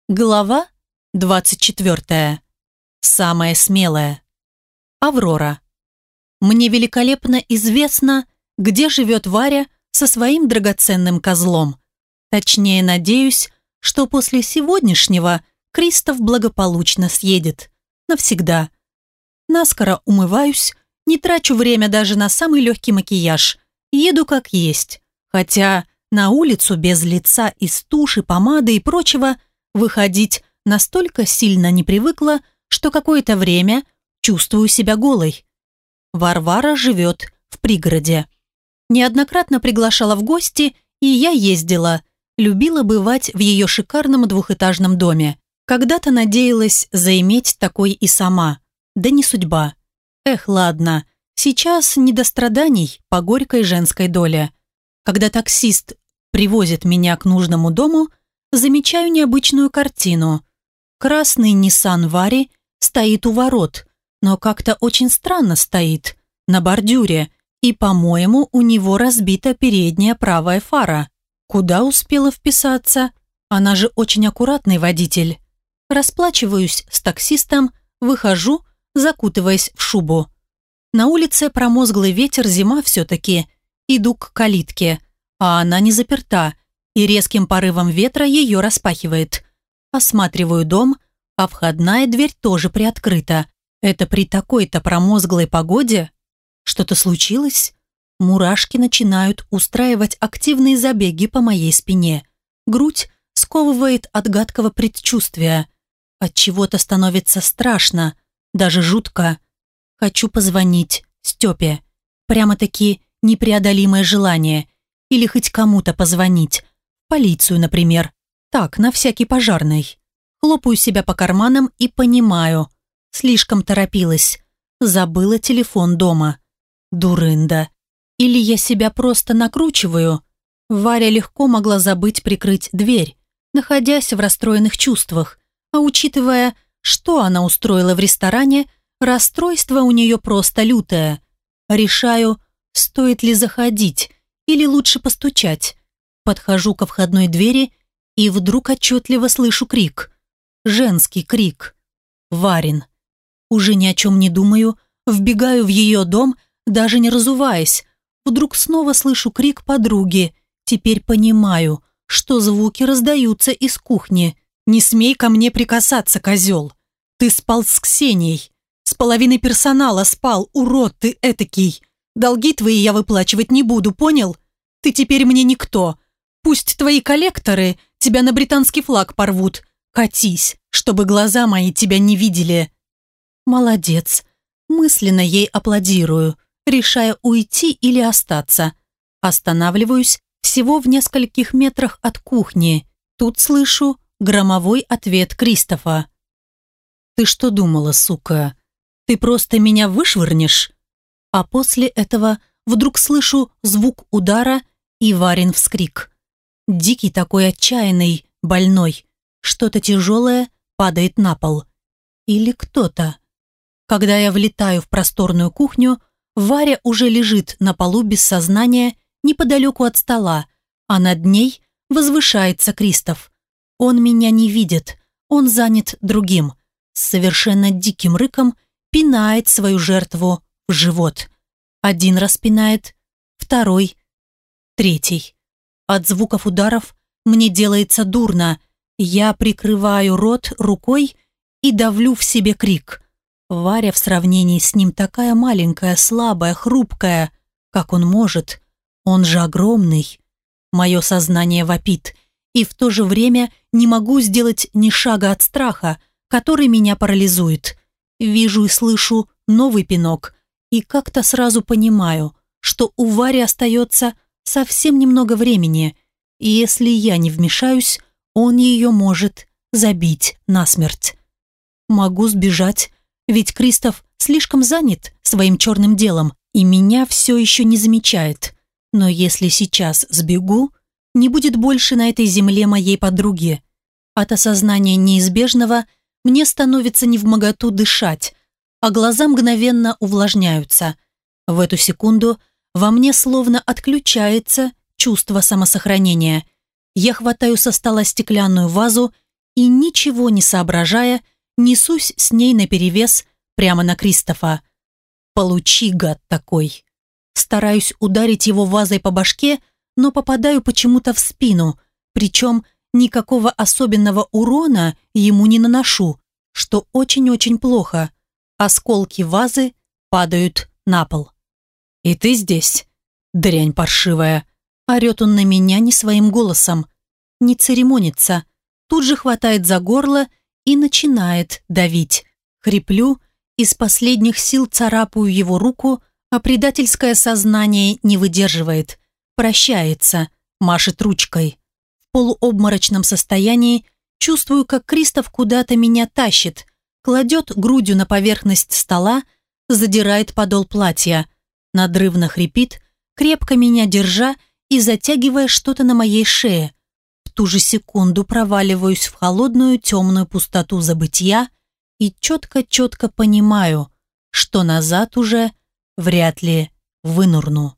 Глава 24. Самая смелая. Аврора. Мне великолепно известно, где живет Варя со своим драгоценным козлом. Точнее, надеюсь, что после сегодняшнего Кристоф благополучно съедет. Навсегда. Наскоро умываюсь, не трачу время даже на самый легкий макияж. Еду как есть. Хотя на улицу без лица из туши, помады и прочего выходить настолько сильно не привыкла, что какое-то время чувствую себя голой. Варвара живет в пригороде. Неоднократно приглашала в гости, и я ездила. Любила бывать в ее шикарном двухэтажном доме. Когда-то надеялась заиметь такой и сама. Да не судьба. Эх, ладно, сейчас не до страданий по горькой женской доле. Когда таксист привозит меня к нужному дому, замечаю необычную картину. Красный Ниссан Вари стоит у ворот, но как-то очень странно стоит, на бордюре, и, по-моему, у него разбита передняя правая фара. Куда успела вписаться? Она же очень аккуратный водитель. Расплачиваюсь с таксистом, выхожу, закутываясь в шубу. На улице промозглый ветер, зима все-таки. Иду к калитке, а она не заперта, и резким порывом ветра ее распахивает. Осматриваю дом, а входная дверь тоже приоткрыта. Это при такой-то промозглой погоде? Что-то случилось? Мурашки начинают устраивать активные забеги по моей спине. Грудь сковывает от гадкого предчувствия. От чего-то становится страшно, даже жутко. Хочу позвонить Степе. Прямо-таки непреодолимое желание. Или хоть кому-то позвонить. Полицию, например. Так, на всякий пожарный. Хлопаю себя по карманам и понимаю. Слишком торопилась. Забыла телефон дома. Дурында. Или я себя просто накручиваю. Варя легко могла забыть прикрыть дверь, находясь в расстроенных чувствах. А учитывая, что она устроила в ресторане, расстройство у нее просто лютое. Решаю, стоит ли заходить или лучше постучать. Подхожу ко входной двери и вдруг отчетливо слышу крик. Женский крик. Варин. Уже ни о чем не думаю, вбегаю в ее дом, даже не разуваясь. Вдруг снова слышу крик подруги. Теперь понимаю, что звуки раздаются из кухни. «Не смей ко мне прикасаться, козел! Ты спал с Ксенией! С половиной персонала спал, урод ты этакий! Долги твои я выплачивать не буду, понял? Ты теперь мне никто! Пусть твои коллекторы тебя на британский флаг порвут! Катись, чтобы глаза мои тебя не видели!» Молодец. Мысленно ей аплодирую, решая уйти или остаться. Останавливаюсь всего в нескольких метрах от кухни. Тут слышу громовой ответ Кристофа. «Ты что думала, сука? Ты просто меня вышвырнешь?» А после этого вдруг слышу звук удара и Варин вскрик. Дикий такой, отчаянный, больной. Что-то тяжелое падает на пол. Или кто-то. Когда я влетаю в просторную кухню, Варя уже лежит на полу без сознания неподалеку от стола, а над ней возвышается Кристоф. Он меня не видит, он занят другим. С совершенно диким рыком пинает свою жертву в живот. Один раз пинает, второй, третий. От звуков ударов мне делается дурно. Я прикрываю рот рукой и давлю в себе крик. Варя в сравнении с ним такая маленькая, слабая, хрупкая. Как он может? Он же огромный. Мое сознание вопит, и в то же время не могу сделать ни шага от страха, который меня парализует. Вижу и слышу новый пинок, и как-то сразу понимаю, что у Вари остается совсем немного времени, и если я не вмешаюсь, он ее может забить насмерть. Могу сбежать, ведь Кристоф слишком занят своим черным делом и меня все еще не замечает. Но если сейчас сбегу, не будет больше на этой земле моей подруги. От осознания неизбежного мне становится невмоготу дышать, а глаза мгновенно увлажняются. В эту секунду во мне словно отключается чувство самосохранения. Я хватаю со стола стеклянную вазу и, ничего не соображая, несусь с ней наперевес прямо на Кристофа. «Получи, гад такой!» Стараюсь ударить его вазой по башке, но попадаю почему-то в спину, причем никакого особенного урона ему не наношу, что очень-очень плохо. Осколки вазы падают на пол. «И ты здесь, дрянь паршивая!» Орет он на меня не своим голосом. Не церемонится. Тут же хватает за горло и начинает давить. Хриплю, из последних сил царапаю его руку, а предательское сознание не выдерживает. Прощается, машет ручкой. В полуобморочном состоянии чувствую, как Кристоф куда-то меня тащит, кладет грудью на поверхность стола, задирает подол платья, надрывно хрипит, крепко меня держа и затягивая что-то на моей шее. В ту же секунду проваливаюсь в холодную темную пустоту забытья и четко-четко понимаю, что назад уже вряд ли вынурну.